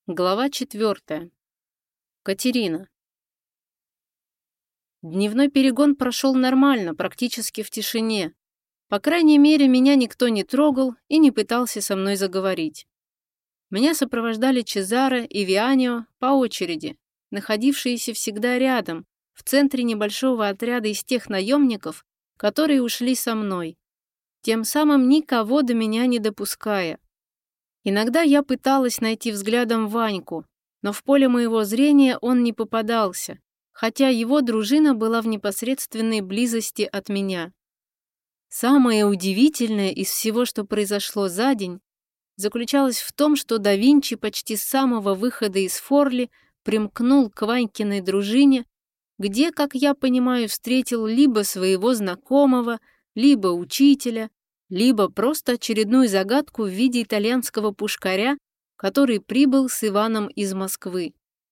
Глава 4. Катерина. Дневной перегон прошел нормально, практически в тишине. По крайней мере, меня никто не трогал и не пытался со мной заговорить. Меня сопровождали Чезаре и Вианио по очереди, находившиеся всегда рядом, в центре небольшого отряда из тех наемников, которые ушли со мной, тем самым никого до меня не допуская. Иногда я пыталась найти взглядом Ваньку, но в поле моего зрения он не попадался, хотя его дружина была в непосредственной близости от меня. Самое удивительное из всего, что произошло за день, заключалось в том, что да Винчи почти с самого выхода из Форли примкнул к Ванькиной дружине, где, как я понимаю, встретил либо своего знакомого, либо учителя, либо просто очередную загадку в виде итальянского пушкаря, который прибыл с Иваном из Москвы.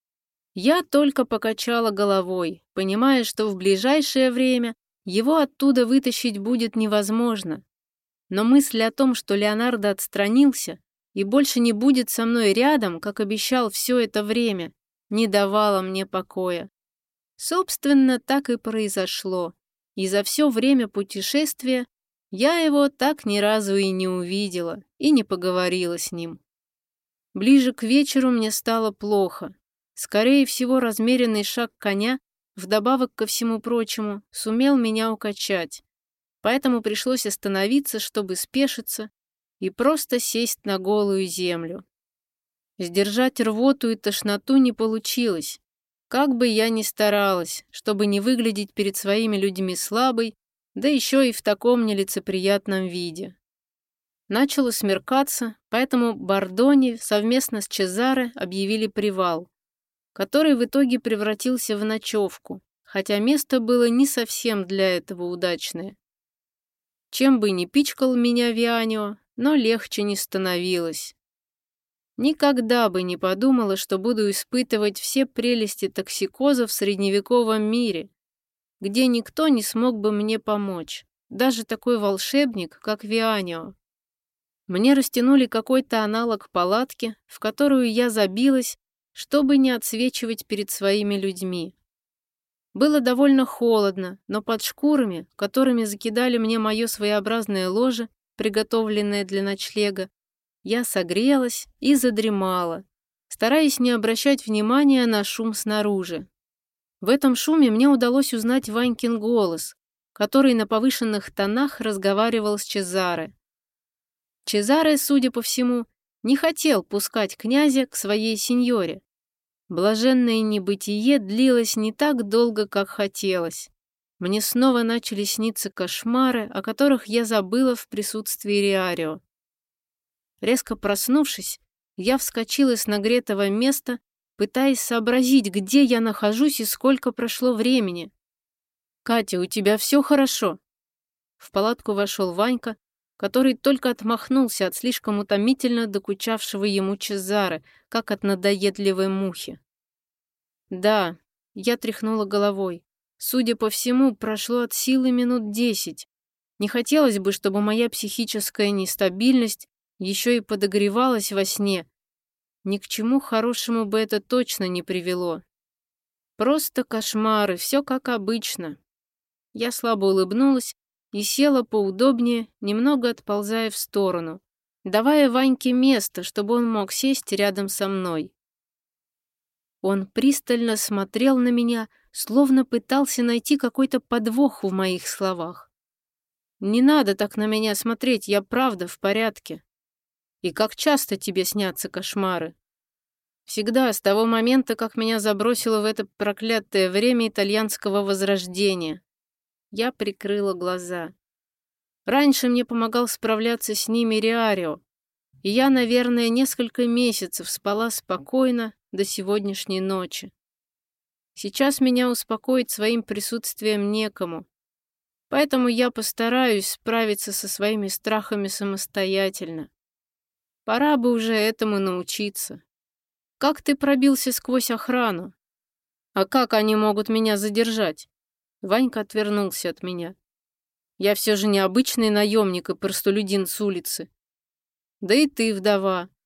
Я только покачала головой, понимая, что в ближайшее время его оттуда вытащить будет невозможно. Но мысль о том, что Леонардо отстранился и больше не будет со мной рядом, как обещал все это время, не давала мне покоя. Собственно, так и произошло, и за все время путешествия я его так ни разу и не увидела, и не поговорила с ним. Ближе к вечеру мне стало плохо. Скорее всего, размеренный шаг коня, вдобавок ко всему прочему, сумел меня укачать. Поэтому пришлось остановиться, чтобы спешиться, и просто сесть на голую землю. Сдержать рвоту и тошноту не получилось. Как бы я ни старалась, чтобы не выглядеть перед своими людьми слабой, да еще и в таком нелицеприятном виде. Начало смеркаться, поэтому Бардони совместно с Чезаре объявили привал, который в итоге превратился в ночевку, хотя место было не совсем для этого удачное. Чем бы ни пичкал меня Вианио, но легче не становилось. Никогда бы не подумала, что буду испытывать все прелести токсикоза в средневековом мире, где никто не смог бы мне помочь, даже такой волшебник, как Вианио. Мне растянули какой-то аналог палатки, в которую я забилась, чтобы не отсвечивать перед своими людьми. Было довольно холодно, но под шкурами, которыми закидали мне мое своеобразное ложе, приготовленное для ночлега, я согрелась и задремала, стараясь не обращать внимания на шум снаружи. В этом шуме мне удалось узнать Ванькин голос, который на повышенных тонах разговаривал с Чезаре. Чезаре, судя по всему, не хотел пускать князя к своей сеньоре. Блаженное небытие длилось не так долго, как хотелось. Мне снова начали сниться кошмары, о которых я забыла в присутствии Риарио. Резко проснувшись, я вскочила с нагретого места, пытаясь сообразить, где я нахожусь и сколько прошло времени. «Катя, у тебя все хорошо?» В палатку вошел Ванька, который только отмахнулся от слишком утомительно докучавшего ему Чезаре, как от надоедливой мухи. «Да», — я тряхнула головой. «Судя по всему, прошло от силы минут 10. Не хотелось бы, чтобы моя психическая нестабильность еще и подогревалась во сне. Ни к чему хорошему бы это точно не привело. Просто кошмары, все как обычно». Я слабо улыбнулась и села поудобнее, немного отползая в сторону, давая Ваньке место, чтобы он мог сесть рядом со мной. Он пристально смотрел на меня, словно пытался найти какой-то подвох в моих словах. «Не надо так на меня смотреть, я правда в порядке. И как часто тебе снятся кошмары?» «Всегда, с того момента, как меня забросило в это проклятое время итальянского возрождения». Я прикрыла глаза. Раньше мне помогал справляться с ними Риарио, и я, наверное, несколько месяцев спала спокойно до сегодняшней ночи. Сейчас меня успокоить своим присутствием некому, поэтому я постараюсь справиться со своими страхами самостоятельно. Пора бы уже этому научиться. Как ты пробился сквозь охрану? А как они могут меня задержать? Ванька отвернулся от меня. Я все же не обычный наемник и простолюдин с улицы. Да и ты вдова.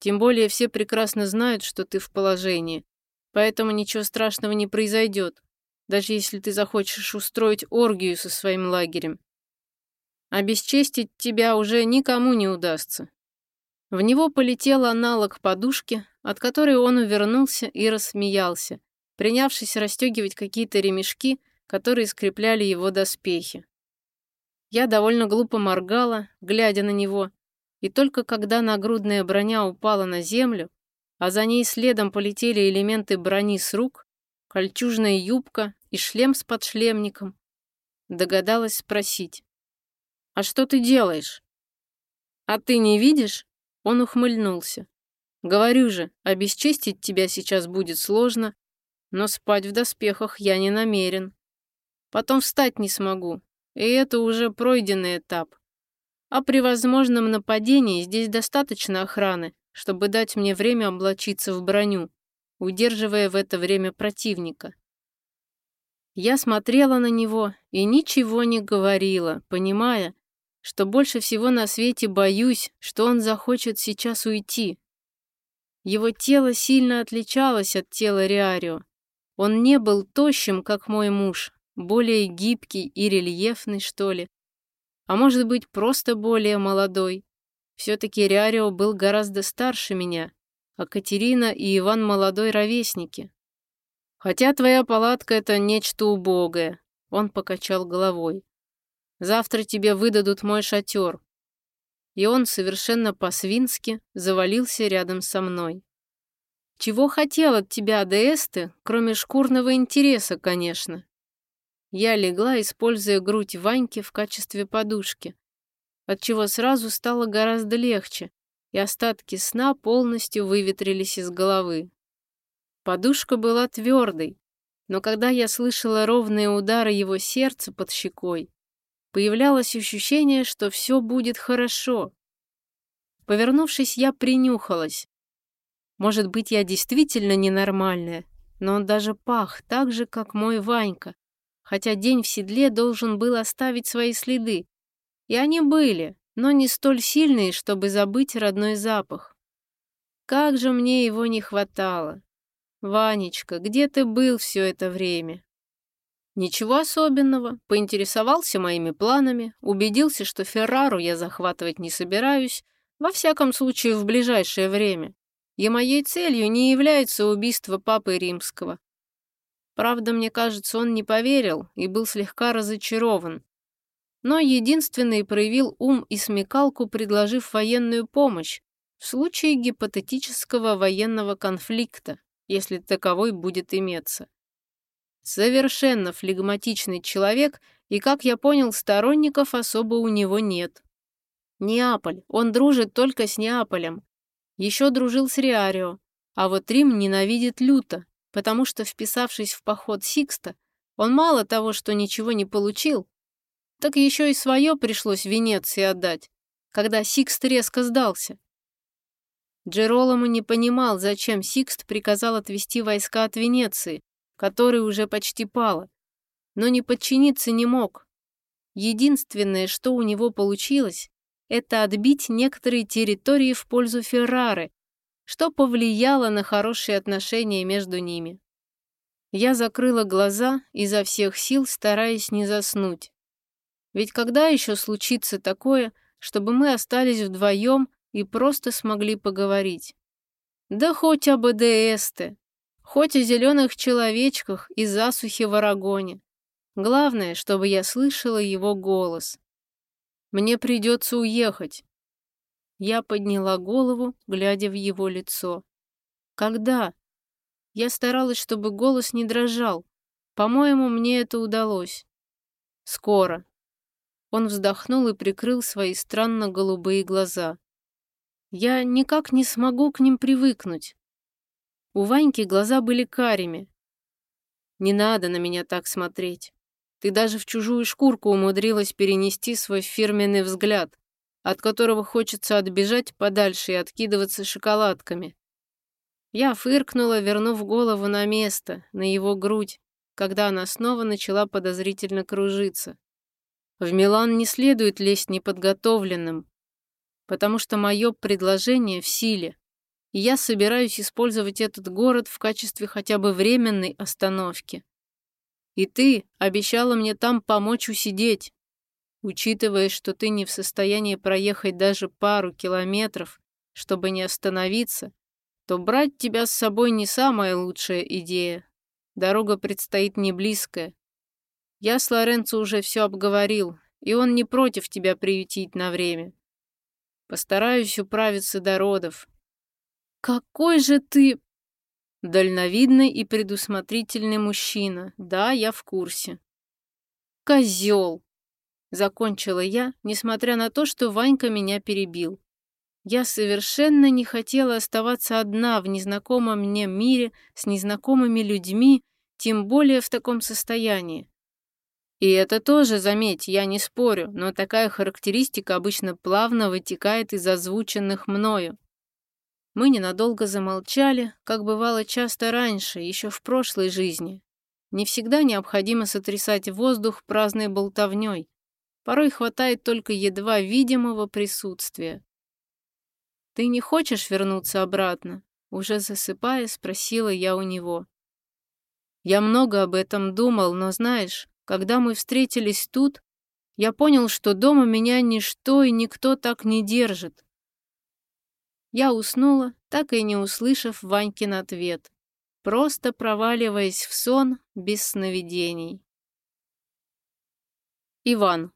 Тем более все прекрасно знают, что ты в положении, поэтому ничего страшного не произойдет, даже если ты захочешь устроить оргию со своим лагерем. Обесчестить тебя уже никому не удастся». В него полетел аналог подушки, от которой он увернулся и рассмеялся, принявшись расстегивать какие-то ремешки, которые скрепляли его доспехи. Я довольно глупо моргала, глядя на него, и только когда нагрудная броня упала на землю, а за ней следом полетели элементы брони с рук, кольчужная юбка и шлем с подшлемником, догадалась спросить: «А что ты делаешь?» «А ты не видишь?» Он ухмыльнулся. «Говорю же, обесчестить тебя сейчас будет сложно, но спать в доспехах я не намерен. Потом встать не смогу, и это уже пройденный этап. А при возможном нападении здесь достаточно охраны, чтобы дать мне время облачиться в броню, удерживая в это время противника». Я смотрела на него и ничего не говорила, понимая, что больше всего на свете боюсь, что он захочет сейчас уйти. Его тело сильно отличалось от тела Риарио. Он не был тощим, как мой муж, более гибкий и рельефный, что ли. А может быть, просто более молодой. Все-таки Риарио был гораздо старше меня, а Катерина и Иван молодой ровесники. «Хотя твоя палатка — это нечто убогое», — он покачал головой. «Завтра тебе выдадут мой шатер». И он совершенно по-свински завалился рядом со мной. Чего хотел от тебя Деэсте, кроме шкурного интереса, конечно? Я легла, используя грудь Ваньки в качестве подушки, отчего сразу стало гораздо легче, и остатки сна полностью выветрились из головы. Подушка была твердой, но когда я слышала ровные удары его сердца под щекой, появлялось ощущение, что все будет хорошо. Повернувшись, я принюхалась. Может быть, я действительно ненормальная, но он даже пах так же, как мой Ванька, хотя день в седле должен был оставить свои следы. И они были, но не столь сильные, чтобы забыть родной запах. Как же мне его не хватало. Ванечка, где ты был все это время? Ничего особенного, поинтересовался моими планами, убедился, что Феррару я захватывать не собираюсь, во всяком случае в ближайшее время, и моей целью не является убийство Папы Римского. Правда, мне кажется, он не поверил и был слегка разочарован. Но единственный проявил ум и смекалку, предложив военную помощь в случае гипотетического военного конфликта, если таковой будет иметься. Совершенно флегматичный человек, и, как я понял, сторонников особо у него нет. Неаполь, он дружит только с Неаполем. Еще дружил с Риарио, а вот Рим ненавидит люто, потому что, вписавшись в поход Сикста, он мало того, что ничего не получил, так еще и свое пришлось Венеции отдать, когда Сикст резко сдался. Джероломо не понимал, зачем Сикст приказал отвести войска от Венеции, которая уже почти пала, но не подчиниться не мог. Единственное, что у него получилось, это отбить некоторые территории в пользу Феррары, что повлияло на хорошие отношения между ними. Я закрыла глаза, изо всех сил стараясь не заснуть. Ведь когда еще случится такое, чтобы мы остались вдвоем и просто смогли поговорить? Да хоть об Эдеэсте, хоть о зеленых человечках и засухе в Арагоне. Главное, чтобы я слышала его голос. Мне придется уехать. Я подняла голову, глядя в его лицо. Когда? Я старалась, чтобы голос не дрожал. По-моему, мне это удалось. Скоро. Он вздохнул и прикрыл свои странно голубые глаза. Я никак не смогу к ним привыкнуть. У Ваньки глаза были карими. Не надо на меня так смотреть. Ты даже в чужую шкурку умудрилась перенести свой фирменный взгляд, от которого хочется отбежать подальше и откидываться шоколадками. Я фыркнула, вернув голову на место, на его грудь, когда она снова начала подозрительно кружиться. В Милан не следует лезть неподготовленным, потому что мое предложение в силе. и я собираюсь использовать этот город в качестве хотя бы временной остановки. И ты обещала мне там помочь усидеть. Учитывая, что ты не в состоянии проехать даже пару километров, чтобы не остановиться, то брать тебя с собой не самая лучшая идея. Дорога предстоит не близкая. Я с Лоренцо уже все обговорил, и он не против тебя приютить на время. Постараюсь управиться до родов. Какой же ты дальновидный и предусмотрительный мужчина. Да, я в курсе. Козел! Закончила я, несмотря на то, что Ванька меня перебил. Я совершенно не хотела оставаться одна в незнакомом мне мире с незнакомыми людьми, тем более в таком состоянии. И это тоже, заметь, я не спорю, но такая характеристика обычно плавно вытекает из озвученных мною. Мы ненадолго замолчали, как бывало часто раньше, еще в прошлой жизни. Не всегда необходимо сотрясать воздух праздной болтовней. Порой хватает только едва видимого присутствия. «Ты не хочешь вернуться обратно?» Уже засыпая, спросила я у него. Я много об этом думал, но знаешь, когда мы встретились тут, я понял, что дома меня ничто и никто так не держит. Я уснула, так и не услышав Ванькин ответ, просто проваливаясь в сон без сновидений. Иван.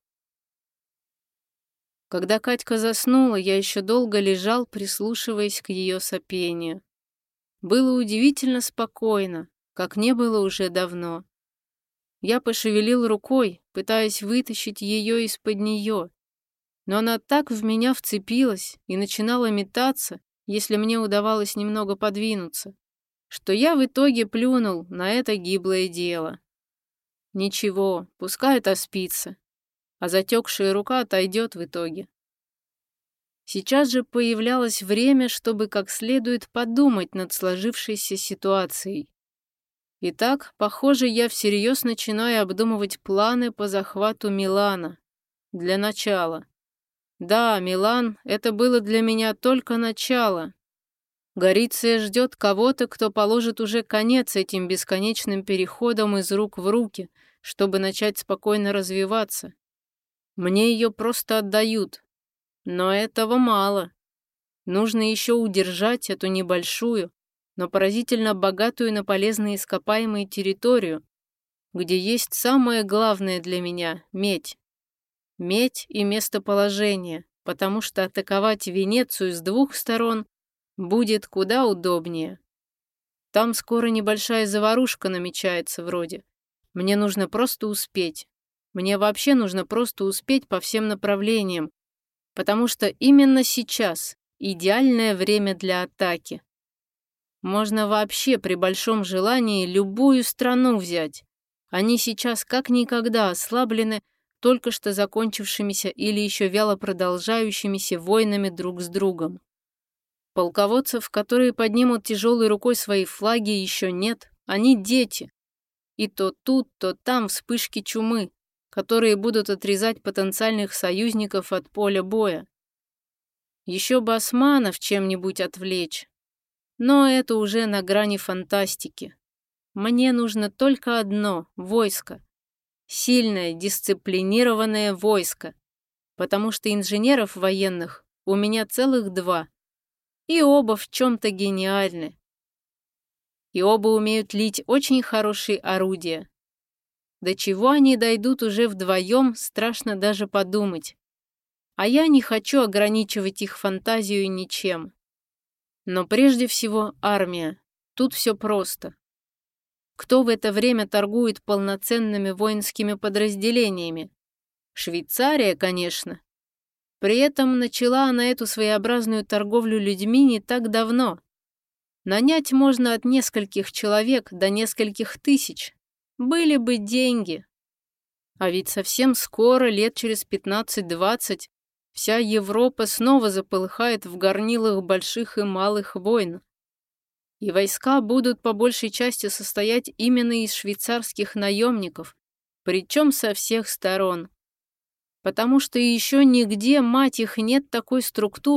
Когда Катька заснула, я еще долго лежал, прислушиваясь к ее сопению. Было удивительно спокойно, как не было уже давно. Я пошевелил рукой, пытаясь вытащить ее из-под нее, но она так в меня вцепилась и начинала метаться, если мне удавалось немного подвинуться, что я в итоге плюнул на это гиблое дело. Ничего, пускай отоспится, а затекшая рука отойдет в итоге. Сейчас же появлялось время, чтобы как следует подумать над сложившейся ситуацией. Итак, похоже, я всерьез начинаю обдумывать планы по захвату Милана. Для начала. Да, Милан — это было для меня только начало. Гориция ждет кого-то, кто положит уже конец этим бесконечным переходам из рук в руки, чтобы начать спокойно развиваться. Мне ее просто отдают. Но этого мало. Нужно еще удержать эту небольшую, но поразительно богатую на полезные ископаемые территорию, где есть самое главное для меня — медь. Медь и местоположение, потому что атаковать Венецию с двух сторон будет куда удобнее. Там скоро небольшая заварушка намечается вроде. Мне нужно просто успеть. Мне вообще нужно просто успеть по всем направлениям, потому что именно сейчас идеальное время для атаки. Можно вообще при большом желании любую страну взять. Они сейчас как никогда ослаблены только что закончившимися или еще вяло продолжающимися войнами друг с другом. Полководцев, которые поднимут тяжелой рукой свои флаги, еще нет, они дети. И то тут, то там вспышки чумы, которые будут отрезать потенциальных союзников от поля боя. Еще бы османов чем-нибудь отвлечь. Но это уже на грани фантастики. Мне нужно только одно — войско. Сильное, дисциплинированное войско. Потому что инженеров военных у меня целых 2. И оба в чем-то гениальны. И оба умеют лить очень хорошие орудия. До чего они дойдут уже вдвоем, страшно даже подумать. А я не хочу ограничивать их фантазию ничем. Но прежде всего армия. Тут все просто. Кто в это время торгует полноценными воинскими подразделениями? Швейцария, конечно. При этом начала она эту своеобразную торговлю людьми не так давно. Нанять можно от нескольких человек до нескольких тысяч. Были бы деньги. А ведь совсем скоро, лет через 15-20, вся Европа снова заполыхает в горнилах больших и малых войн. И войска будут по большей части состоять именно из швейцарских наемников, причем со всех сторон. Потому что еще нигде, мать их, нет такой структуры,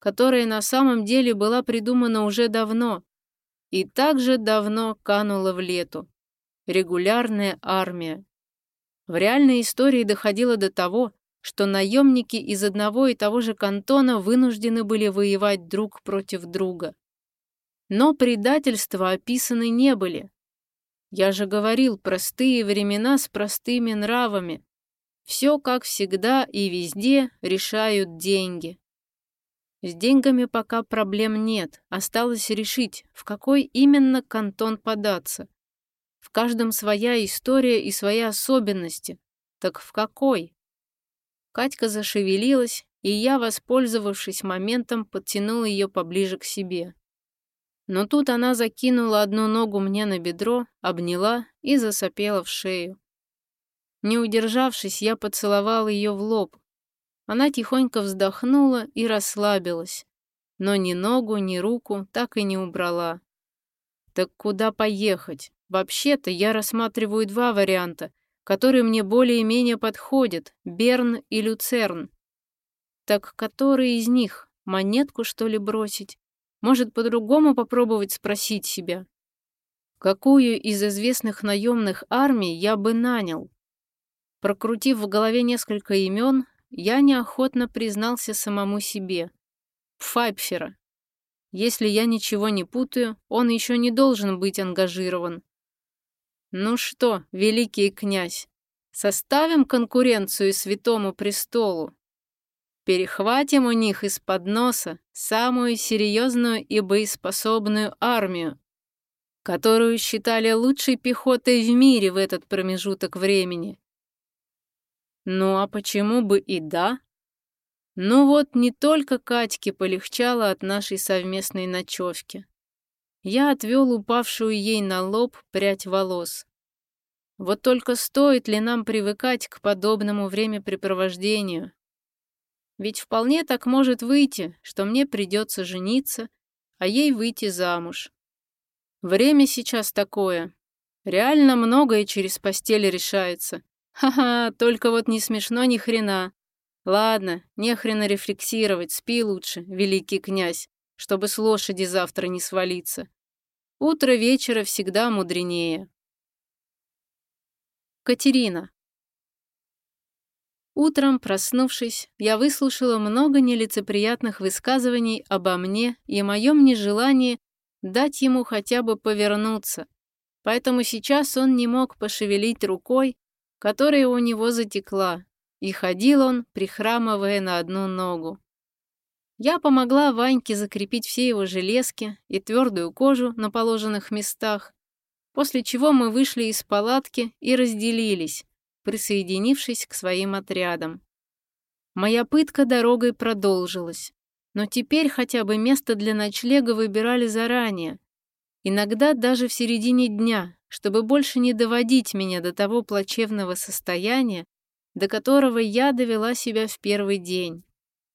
которая на самом деле была придумана уже давно и также давно канула в лету. Регулярная армия. В реальной истории доходило до того, что наемники из одного и того же кантона вынуждены были воевать друг против друга. Но предательства описаны не были. Я же говорил, простые времена с простыми нравами. Все, как всегда и везде, решают деньги. С деньгами пока проблем нет. Осталось решить, в какой именно кантон податься. В каждом своя история и свои особенности. Так в какой? Катька зашевелилась, и я, воспользовавшись моментом, подтянул ее поближе к себе. Но тут она закинула одну ногу мне на бедро, обняла и засопела в шею. Не удержавшись, я поцеловал ее в лоб. Она тихонько вздохнула и расслабилась, но ни ногу, ни руку так и не убрала. Так куда поехать? Вообще-то я рассматриваю два варианта, которые мне более-менее подходят — Берн и Люцерн. Так который из них? Монетку, что ли, бросить? Может, по-другому попробовать спросить себя? Какую из известных наемных армий я бы нанял? Прокрутив в голове несколько имен, я неохотно признался самому себе. Пфайпфера. Если я ничего не путаю, он еще не должен быть ангажирован. Ну что, великий князь, составим конкуренцию Святому Престолу? Перехватим у них из-под носа самую серьезную и боеспособную армию, которую считали лучшей пехотой в мире в этот промежуток времени. Ну а почему бы и да? Ну вот не только Катьке полегчало от нашей совместной ночевки. Я отвел упавшую ей на лоб прядь волос. Вот только стоит ли нам привыкать к подобному времяпрепровождению? Ведь вполне так может выйти, что мне придется жениться, а ей выйти замуж. Время сейчас такое. Реально многое через постель решается. Ха-ха, только вот не смешно ни хрена. Ладно, не хрена рефлексировать, спи лучше, великий князь, чтобы с лошади завтра не свалиться. Утро вечера всегда мудренее. Катерина. Утром, проснувшись, я выслушала много нелицеприятных высказываний обо мне и о моем нежелании дать ему хотя бы повернуться, поэтому сейчас он не мог пошевелить рукой, которая у него затекла, и ходил он, прихрамывая на одну ногу. Я помогла Ваньке закрепить все его железки и твердую кожу на положенных местах, после чего мы вышли из палатки и разделились, присоединившись к своим отрядам. Моя пытка дорогой продолжилась, но теперь хотя бы место для ночлега выбирали заранее, иногда даже в середине дня, чтобы больше не доводить меня до того плачевного состояния, до которого я довела себя в первый день.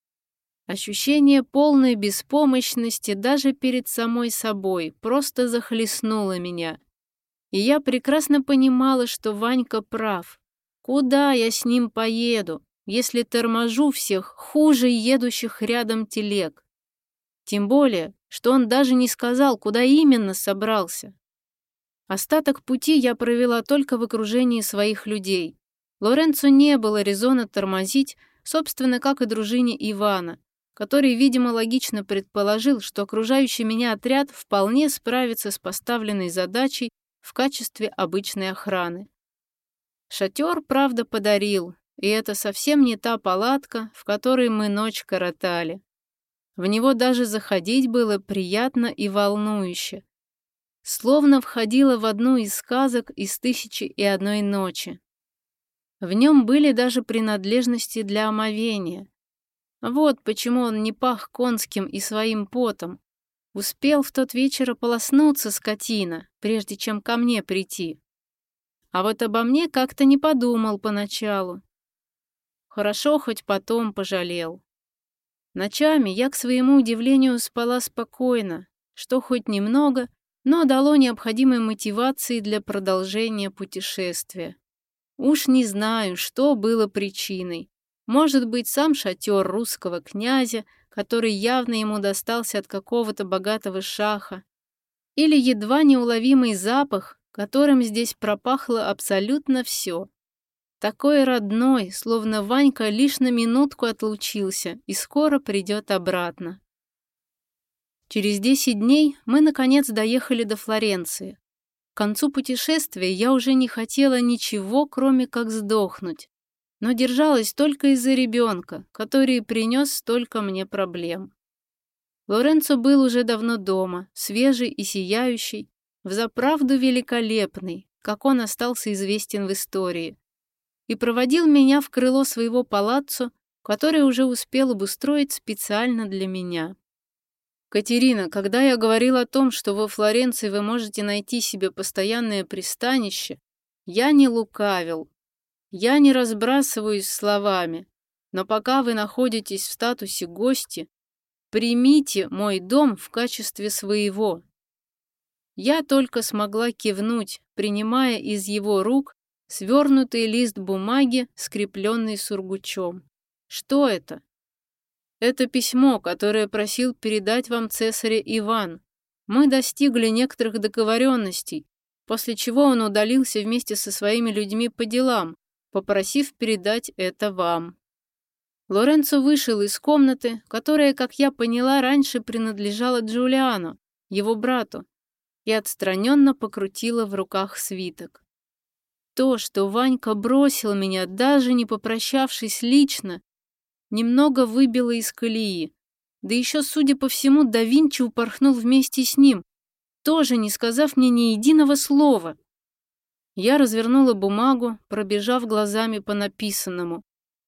Ощущение полной беспомощности даже перед самой собой просто захлестнуло меня. И я прекрасно понимала, что Ванька прав. Куда я с ним поеду, если торможу всех хуже едущих рядом телег? Тем более, что он даже не сказал, куда именно собрался. Остаток пути я провела только в окружении своих людей. Лоренцо не было резона тормозить, собственно, как и дружине Ивана, который, видимо, логично предположил, что окружающий меня отряд вполне справится с поставленной задачей в качестве обычной охраны. Шатер, правда, подарил, и это совсем не та палатка, в которой мы ночь коротали. В него даже заходить было приятно и волнующе. Словно входила в одну из сказок из «1001 ночи». В нем были даже принадлежности для омовения. Вот почему он не пах конским и своим потом. Успел в тот вечер ополоснуться, скотина, прежде чем ко мне прийти. А вот обо мне как-то не подумал поначалу. Хорошо, хоть потом пожалел. Ночами я, к своему удивлению, спала спокойно, что хоть немного, но дало необходимой мотивации для продолжения путешествия. Уж не знаю, что было причиной. Может быть, сам шатер русского князя, который явно ему достался от какого-то богатого шаха, или едва неуловимый запах, которым здесь пропахло абсолютно все. Такой родной, словно Ванька лишь на минутку отлучился и скоро придет обратно. Через 10 дней мы, наконец, доехали до Флоренции. К концу путешествия я уже не хотела ничего, кроме как сдохнуть, но держалась только из-за ребенка, который принес столько мне проблем. Лоренцо был уже давно дома, свежий и сияющий, взаправду великолепный, как он остался известен в истории, и проводил меня в крыло своего палаццо, которое уже успел обустроить специально для меня. «Катерина, когда я говорил о том, что во Флоренции вы можете найти себе постоянное пристанище, я не лукавил. Я не разбрасываюсь словами, но пока вы находитесь в статусе гости, примите мой дом в качестве своего». Я только смогла кивнуть, принимая из его рук свернутый лист бумаги, скрепленный сургучом. «Что это?» «Это письмо, которое просил передать вам цесаря Иван. Мы достигли некоторых договоренностей, после чего он удалился вместе со своими людьми по делам, попросив передать это вам». Лоренцо вышел из комнаты, которая, как я поняла, раньше принадлежала Джулиану, его брату, и отстраненно покрутила в руках свиток. То, что Ванька бросил меня, даже не попрощавшись лично, немного выбило из колеи. Да еще, судя по всему, да Винчи упорхнул вместе с ним, тоже не сказав мне ни единого слова. Я развернула бумагу, пробежав глазами по написанному.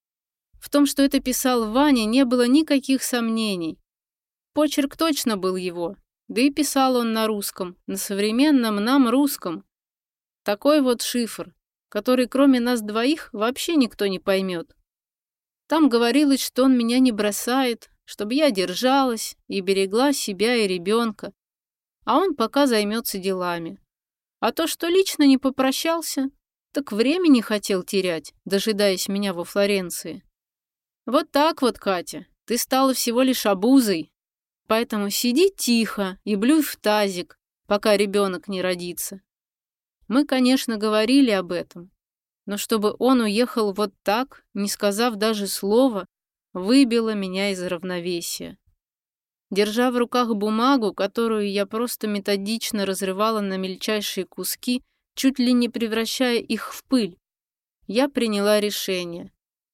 В том, что это писал Ваня, не было никаких сомнений. Почерк точно был его, да и писал он на русском, на современном нам русском. Такой вот шифр, который кроме нас двоих вообще никто не поймет. Там говорилось, что он меня не бросает, чтобы я держалась и берегла себя и ребенка, а он пока займется делами. А то, что лично не попрощался, так времени хотел терять, дожидаясь меня во Флоренции. Вот так вот, Катя, ты стала всего лишь обузой, поэтому сиди тихо и блюй в тазик, пока ребенок не родится. Мы, конечно, говорили об этом, но чтобы он уехал вот так, не сказав даже слова, выбило меня из равновесия. Держа в руках бумагу, которую я просто методично разрывала на мельчайшие куски, чуть ли не превращая их в пыль, я приняла решение.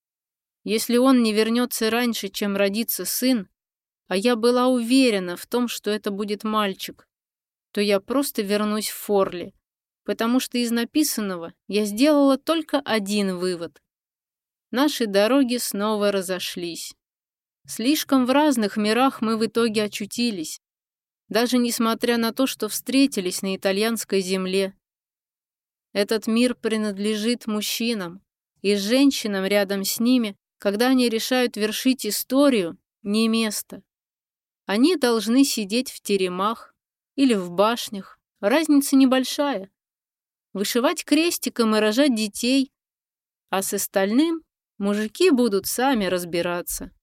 Если он не вернется раньше, чем родится сын, а я была уверена в том, что это будет мальчик, то я просто вернусь в Форли, потому что из написанного я сделала только один вывод. Наши дороги снова разошлись. Слишком в разных мирах мы в итоге очутились, даже несмотря на то, что встретились на итальянской земле. Этот мир принадлежит мужчинам, и женщинам рядом с ними, когда они решают вершить историю, не место. Они должны сидеть в теремах или в башнях, разница небольшая, вышивать крестиком и рожать детей, а с остальным мужики будут сами разбираться.